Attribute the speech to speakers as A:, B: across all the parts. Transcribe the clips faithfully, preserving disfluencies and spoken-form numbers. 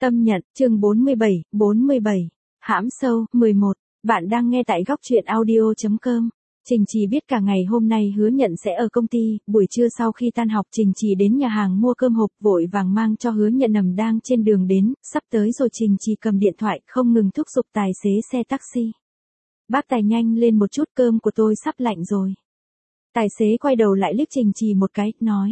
A: Tâm nhận, chương bốn mươi bảy, bốn mươi bảy. Hãm sâu, mười một. Bạn đang nghe tại góc truyện audio chấm com. Trình Trì biết cả ngày hôm nay Hứa Nhận sẽ ở công ty, buổi trưa sau khi tan học Trình Trì đến nhà hàng mua cơm hộp vội vàng mang cho Hứa Nhận nằm đang trên đường đến, sắp tới rồi Trình Trì cầm điện thoại không ngừng thúc giục tài xế xe taxi. Bác tài nhanh lên một chút, cơm của tôi sắp lạnh rồi. Tài xế quay đầu lại liếc Trình Trì một cái, nói.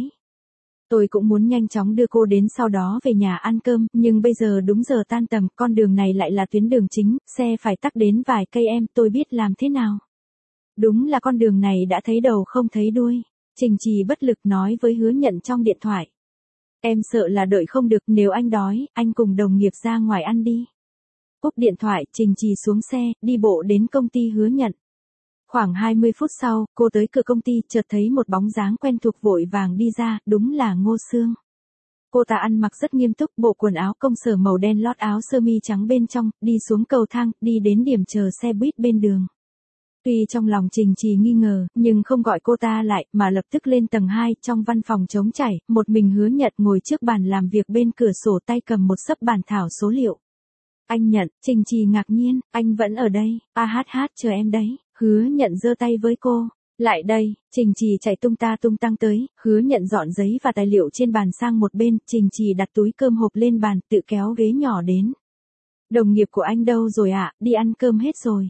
A: Tôi cũng muốn nhanh chóng đưa cô đến sau đó về nhà ăn cơm, nhưng bây giờ đúng giờ tan tầm, con đường này lại là tuyến đường chính, xe phải tắc đến vài cây em, tôi biết làm thế nào. Đúng là con đường này đã thấy đầu không thấy đuôi. Trình Trì bất lực nói với Hứa Nhận trong điện thoại. Em sợ là đợi không được, nếu anh đói, anh cùng đồng nghiệp ra ngoài ăn đi. Cúp điện thoại, Trình Trì xuống xe, đi bộ đến công ty Hứa Nhận. Khoảng hai mươi phút sau, cô tới cửa công ty, chợt thấy một bóng dáng quen thuộc vội vàng đi ra, đúng là Ngô Sương. Cô ta ăn mặc rất nghiêm túc, bộ quần áo công sở màu đen lót áo sơ mi trắng bên trong, đi xuống cầu thang, đi đến điểm chờ xe buýt bên đường. Tuy trong lòng Trình Trì nghi ngờ, nhưng không gọi cô ta lại, mà lập tức lên tầng hai, trong văn phòng trống trải, một mình Hứa Nhận ngồi trước bàn làm việc bên cửa sổ, tay cầm một xấp bản thảo số liệu. Anh Nhận, Trình Trì ngạc nhiên, anh vẫn ở đây, a hát hát chờ em đấy. Hứa Nhận giơ tay với cô. Lại đây, Trình Trì chạy tung ta tung tăng tới, Hứa Nhận dọn giấy và tài liệu trên bàn sang một bên, Trình Trì đặt túi cơm hộp lên bàn, tự kéo ghế nhỏ đến. Đồng nghiệp của anh đâu rồi ạ, à? Đi ăn cơm hết rồi.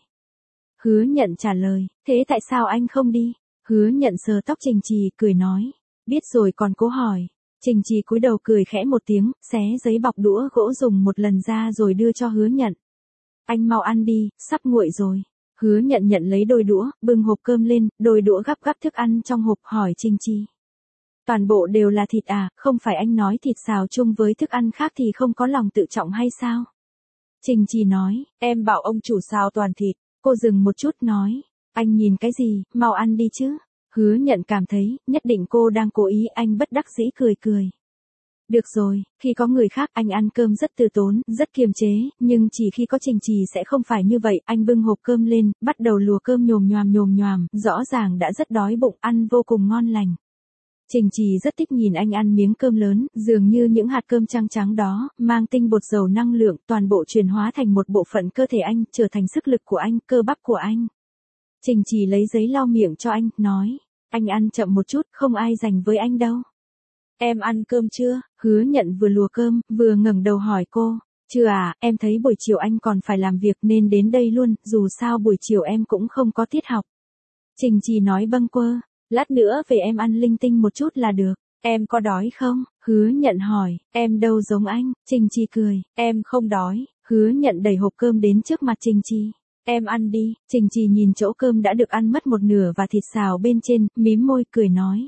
A: Hứa Nhận trả lời, thế tại sao anh không đi? Hứa Nhận sờ tóc Trình Trì, cười nói, biết rồi còn cố hỏi. Trình Trì cúi đầu cười khẽ một tiếng, xé giấy bọc đũa gỗ dùng một lần ra rồi đưa cho Hứa Nhận. Anh mau ăn đi, sắp nguội rồi. Hứa Nhận nhận lấy đôi đũa, bưng hộp cơm lên, đôi đũa gắp gắp thức ăn trong hộp, hỏi Trình Trì. Toàn bộ đều là thịt à, không phải anh nói thịt xào chung với thức ăn khác thì không có lòng tự trọng hay sao? Trình Trì nói, em bảo ông chủ xào toàn thịt. Cô dừng một chút nói, anh nhìn cái gì, mau ăn đi chứ. Hứa Nhận cảm thấy, nhất định cô đang cố ý, anh bất đắc dĩ cười cười. Được rồi, khi có người khác anh ăn cơm rất từ tốn, rất kiềm chế, nhưng chỉ khi có Trình Trì sẽ không phải như vậy. Anh bưng hộp cơm lên, bắt đầu lùa cơm nhồm nhoàm nhồm nhoàm, rõ ràng đã rất đói bụng, ăn vô cùng ngon lành. Trình Trì rất thích nhìn anh ăn miếng cơm lớn, dường như những hạt cơm trắng trắng đó, mang tinh bột giàu năng lượng, toàn bộ chuyển hóa thành một bộ phận cơ thể anh, trở thành sức lực của anh, cơ bắp của anh. Trình Trì lấy giấy lau miệng cho anh, nói, anh ăn chậm một chút, không ai giành với anh đâu. Em ăn cơm chưa? Hứa Nhận vừa lùa cơm, vừa ngẩng đầu hỏi cô. Chưa à, em thấy buổi chiều anh còn phải làm việc nên đến đây luôn, dù sao buổi chiều em cũng không có tiết học. Trình Trì nói bâng quơ, lát nữa về em ăn linh tinh một chút là được. Em có đói không? Hứa Nhận hỏi, em đâu giống anh. Trình Trì cười, em không đói. Hứa Nhận đẩy hộp cơm đến trước mặt Trình Trì. Em ăn đi. Trình Trì nhìn chỗ cơm đã được ăn mất một nửa và thịt xào bên trên, mím môi cười nói.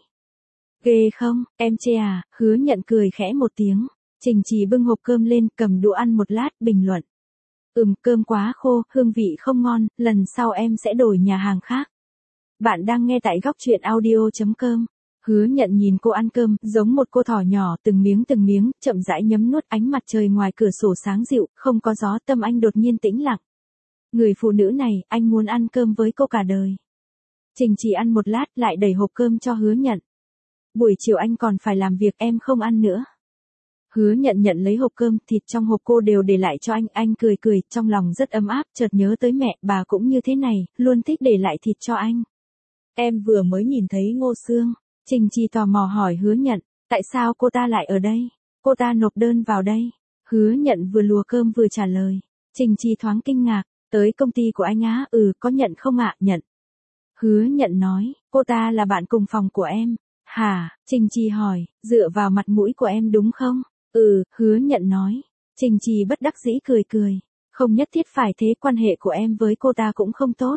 A: Ghê không, em chê à? Hứa Nhận cười khẽ một tiếng. Trình Trì bưng hộp cơm lên, cầm đũa ăn một lát, bình luận. Ừm, cơm quá khô, hương vị không ngon, lần sau em sẽ đổi nhà hàng khác. Bạn đang nghe tại góc truyện audio chấm com. Hứa Nhận nhìn cô ăn cơm, giống một cô thỏ nhỏ, từng miếng từng miếng, chậm rãi nhấm nuốt. Ánh mặt trời ngoài cửa sổ sáng dịu, không có gió, tâm anh đột nhiên tĩnh lặng. Người phụ nữ này, anh muốn ăn cơm với cô cả đời. Trình Trì ăn một lát, lại đẩy hộp cơm cho Hứa Nhận. Buổi chiều anh còn phải làm việc, em không ăn nữa. Hứa Nhận nhận lấy hộp cơm, thịt trong hộp cô đều để lại cho anh, anh cười cười, trong lòng rất ấm áp, chợt nhớ tới mẹ, bà cũng như thế này, luôn thích để lại thịt cho anh. Em vừa mới nhìn thấy Ngô Sương. Trình Trì tò mò hỏi Hứa Nhận, tại sao cô ta lại ở đây? Cô ta nộp đơn vào đây. Hứa Nhận vừa lùa cơm vừa trả lời. Trình Trì thoáng kinh ngạc, tới công ty của anh á, ừ, có nhận không ạ? Nhận. Hứa Nhận nói, cô ta là bạn cùng phòng của em. Hả? Trình Trì hỏi, dựa vào mặt mũi của em đúng không? Ừ, Hứa Nhận nói. Trình Trì bất đắc dĩ cười cười. Không nhất thiết phải thế, quan hệ của em với cô ta cũng không tốt.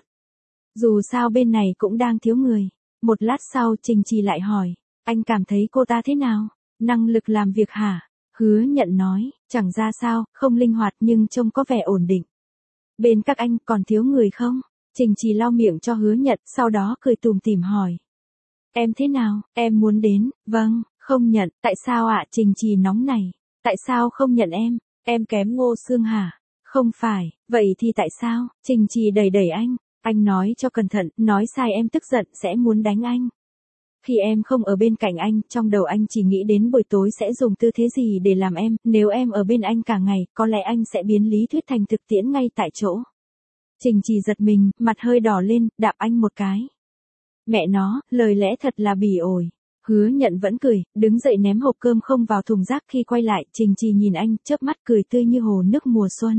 A: Dù sao bên này cũng đang thiếu người. Một lát sau Trình Trì lại hỏi, anh cảm thấy cô ta thế nào? Năng lực làm việc hả? Hứa Nhận nói, chẳng ra sao, không linh hoạt nhưng trông có vẻ ổn định. Bên các anh còn thiếu người không? Trình Trì lau miệng cho Hứa Nhận, sau đó cười tủm tỉm hỏi. Em thế nào, em muốn đến, vâng, không nhận, tại sao ạ? Trình Trì nóng này, tại sao không nhận em, em kém Ngô Sương hả? Không phải, vậy thì tại sao? Trình Trì đẩy đẩy anh, anh nói cho cẩn thận, nói sai em tức giận sẽ muốn đánh anh. Khi em không ở bên cạnh anh, trong đầu anh chỉ nghĩ đến buổi tối sẽ dùng tư thế gì để làm em, nếu em ở bên anh cả ngày, có lẽ anh sẽ biến lý thuyết thành thực tiễn ngay tại chỗ. Trình Trì giật mình, mặt hơi đỏ lên, đạp anh một cái. Mẹ nó, lời lẽ thật là bỉ ổi. Hứa Nhận vẫn cười, đứng dậy ném hộp cơm không vào thùng rác. Khi quay lại, Trình Trì nhìn anh, chớp mắt cười tươi như hồ nước mùa xuân.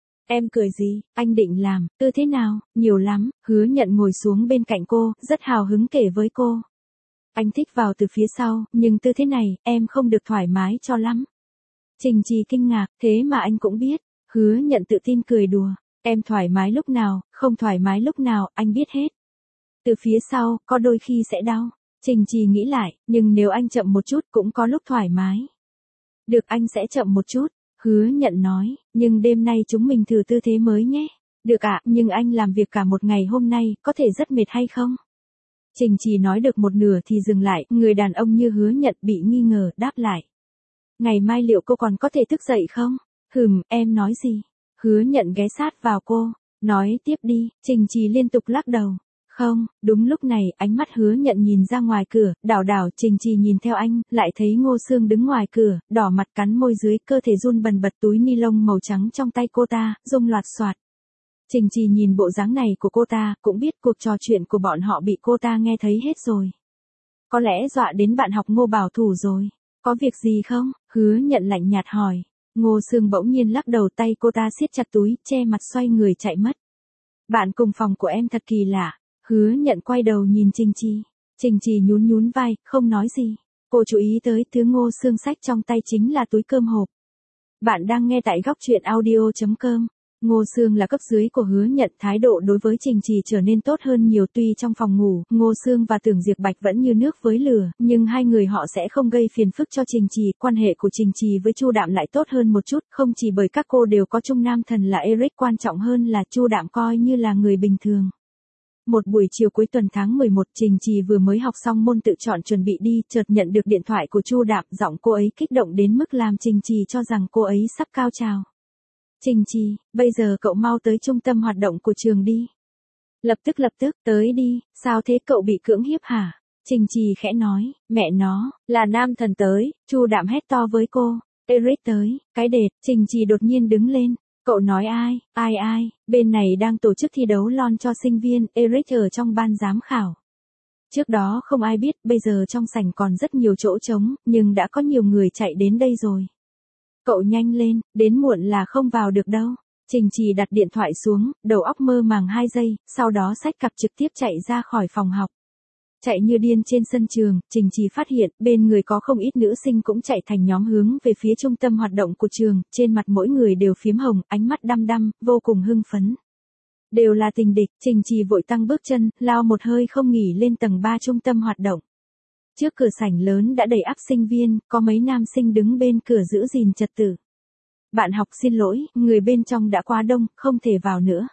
A: Em cười gì, anh định làm, tư thế nào, nhiều lắm. Hứa Nhận ngồi xuống bên cạnh cô, rất hào hứng kể với cô. Anh thích vào từ phía sau, nhưng tư thế này, em không được thoải mái cho lắm. Trình Trì kinh ngạc, thế mà anh cũng biết. Hứa Nhận tự tin cười đùa, em thoải mái lúc nào, không thoải mái lúc nào, anh biết hết. Từ phía sau, có đôi khi sẽ đau. Trình Trì nghĩ lại, nhưng nếu anh chậm một chút cũng có lúc thoải mái. Được, anh sẽ chậm một chút. Hứa Nhận nói, nhưng đêm nay chúng mình thử tư thế mới nhé. Được ạ, nhưng anh làm việc cả một ngày hôm nay, có thể rất mệt hay không? Trình Trì nói được một nửa thì dừng lại, người đàn ông như Hứa Nhận bị nghi ngờ, đáp lại. Ngày mai liệu cô còn có thể thức dậy không? Hừm, em nói gì? Hứa Nhận ghé sát vào cô, nói tiếp đi. Trình Trì liên tục lắc đầu. Không, đúng lúc này, ánh mắt Hứa Nhận nhìn ra ngoài cửa, đảo đảo. Trình Trì nhìn theo anh, lại thấy Ngô Sương đứng ngoài cửa, đỏ mặt cắn môi dưới, cơ thể run bần bật, túi ni lông màu trắng trong tay cô ta, rung loạt xoạt. Trình Trì nhìn bộ dáng này của cô ta, cũng biết cuộc trò chuyện của bọn họ bị cô ta nghe thấy hết rồi. Có lẽ dọa đến bạn học Ngô bảo thủ rồi. Có việc gì không? Hứa Nhận lạnh nhạt hỏi. Ngô Sương bỗng nhiên lắc đầu, tay cô ta siết chặt túi, che mặt xoay người chạy mất. Bạn cùng phòng của em thật kỳ lạ. Hứa Nhận quay đầu nhìn Trình Trì. Trình Trì nhún nhún vai, không nói gì. Cô chú ý tới thứ Ngô Sương xách trong tay chính là túi cơm hộp. Bạn đang nghe tại góc truyện audio chấm com. Ngô Sương là cấp dưới của Hứa Nhận, thái độ đối với Trình Trì trở nên tốt hơn nhiều. Tuy trong phòng ngủ, Ngô Sương và Tưởng Diệp Bạch vẫn như nước với lửa, nhưng hai người họ sẽ không gây phiền phức cho Trình Trì. Quan hệ của Trình Trì với Chu Đạm lại tốt hơn một chút, không chỉ bởi các cô đều có chung nam thần là Eric, quan trọng hơn là Chu Đạm coi như là người bình thường. Một buổi chiều cuối tuần tháng mười một, Trình Trì vừa mới học xong môn tự chọn chuẩn bị đi, chợt nhận được điện thoại của Chu Đạm, giọng cô ấy kích động đến mức làm Trình Trì cho rằng cô ấy sắp cao trào. Trình Trì, bây giờ cậu mau tới trung tâm hoạt động của trường đi. Lập tức lập tức, tới đi, sao thế, cậu bị cưỡng hiếp hả? Trình Trì khẽ nói, mẹ nó, là nam thần tới. Chu Đạm hét to với cô, Eric tới, cái đệt. Trình Trì đột nhiên đứng lên. Cậu nói ai, ai ai, bên này đang tổ chức thi đấu lon cho sinh viên, Eric ở trong ban giám khảo. Trước đó không ai biết, bây giờ trong sảnh còn rất nhiều chỗ trống, nhưng đã có nhiều người chạy đến đây rồi. Cậu nhanh lên, đến muộn là không vào được đâu. Trình Trì đặt điện thoại xuống, đầu óc mơ màng hai giây, sau đó xách cặp trực tiếp chạy ra khỏi phòng học. Chạy như điên trên sân trường, Trình Trì phát hiện, bên người có không ít nữ sinh cũng chạy thành nhóm hướng về phía trung tâm hoạt động của trường, trên mặt mỗi người đều phiếm hồng, ánh mắt đăm đăm, vô cùng hưng phấn. Đều là tình địch. Trình Trì vội tăng bước chân, lao một hơi không nghỉ lên tầng ba trung tâm hoạt động. Trước cửa sảnh lớn đã đầy ắp sinh viên, có mấy nam sinh đứng bên cửa giữ gìn trật tự. Bạn học xin lỗi, người bên trong đã quá đông, không thể vào nữa.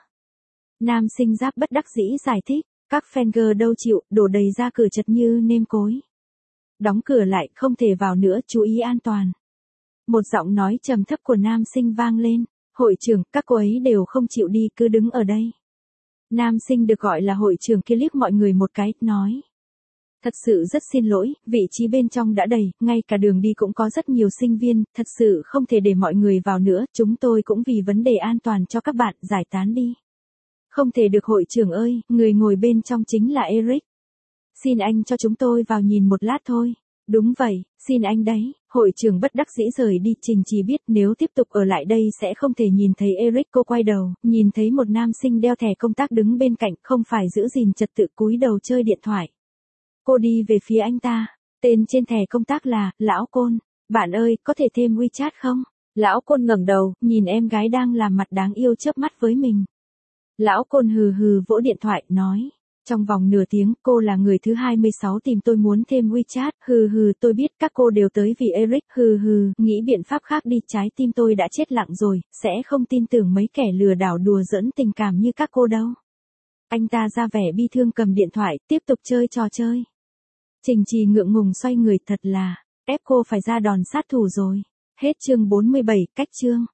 A: Nam sinh Giáp bất đắc dĩ giải thích, các fan girl đâu chịu, đổ đầy ra cửa chật như nêm cối. Đóng cửa lại, không thể vào nữa, chú ý an toàn. Một giọng nói trầm thấp của nam sinh vang lên, hội trưởng, các cô ấy đều không chịu đi, cứ đứng ở đây. Nam sinh được gọi là hội trưởng kia liếc mọi người một cái, nói. Thật sự rất xin lỗi, vị trí bên trong đã đầy, ngay cả đường đi cũng có rất nhiều sinh viên, thật sự không thể để mọi người vào nữa, chúng tôi cũng vì vấn đề an toàn cho các bạn, giải tán đi. Không thể được hội trưởng ơi, người ngồi bên trong chính là Eric. Xin anh cho chúng tôi vào nhìn một lát thôi. Đúng vậy, xin anh đấy. Hội trưởng bất đắc dĩ rời đi. Trình Trì biết nếu tiếp tục ở lại đây sẽ không thể nhìn thấy Eric. Cô quay đầu, nhìn thấy một nam sinh đeo thẻ công tác đứng bên cạnh, không phải giữ gìn trật tự, cúi đầu chơi điện thoại. Cô đi về phía anh ta. Tên trên thẻ công tác là Lão Côn. Bạn ơi, có thể thêm WeChat không? Lão Côn ngẩng đầu, nhìn em gái đang làm mặt đáng yêu chớp mắt với mình. Lão Côn hừ hừ vỗ điện thoại, nói. Trong vòng nửa tiếng, cô là người thứ hai mươi sáu tìm tôi muốn thêm WeChat, hừ hừ, tôi biết các cô đều tới vì Eric, hừ hừ, nghĩ biện pháp khác đi, trái tim tôi đã chết lặng rồi, sẽ không tin tưởng mấy kẻ lừa đảo đùa giỡn tình cảm như các cô đâu. Anh ta ra vẻ bi thương cầm điện thoại, tiếp tục chơi trò chơi. Trình Trì ngượng ngùng xoay người, thật là, ép cô phải ra đòn sát thủ rồi. Hết chương bốn mươi bảy, cách chương.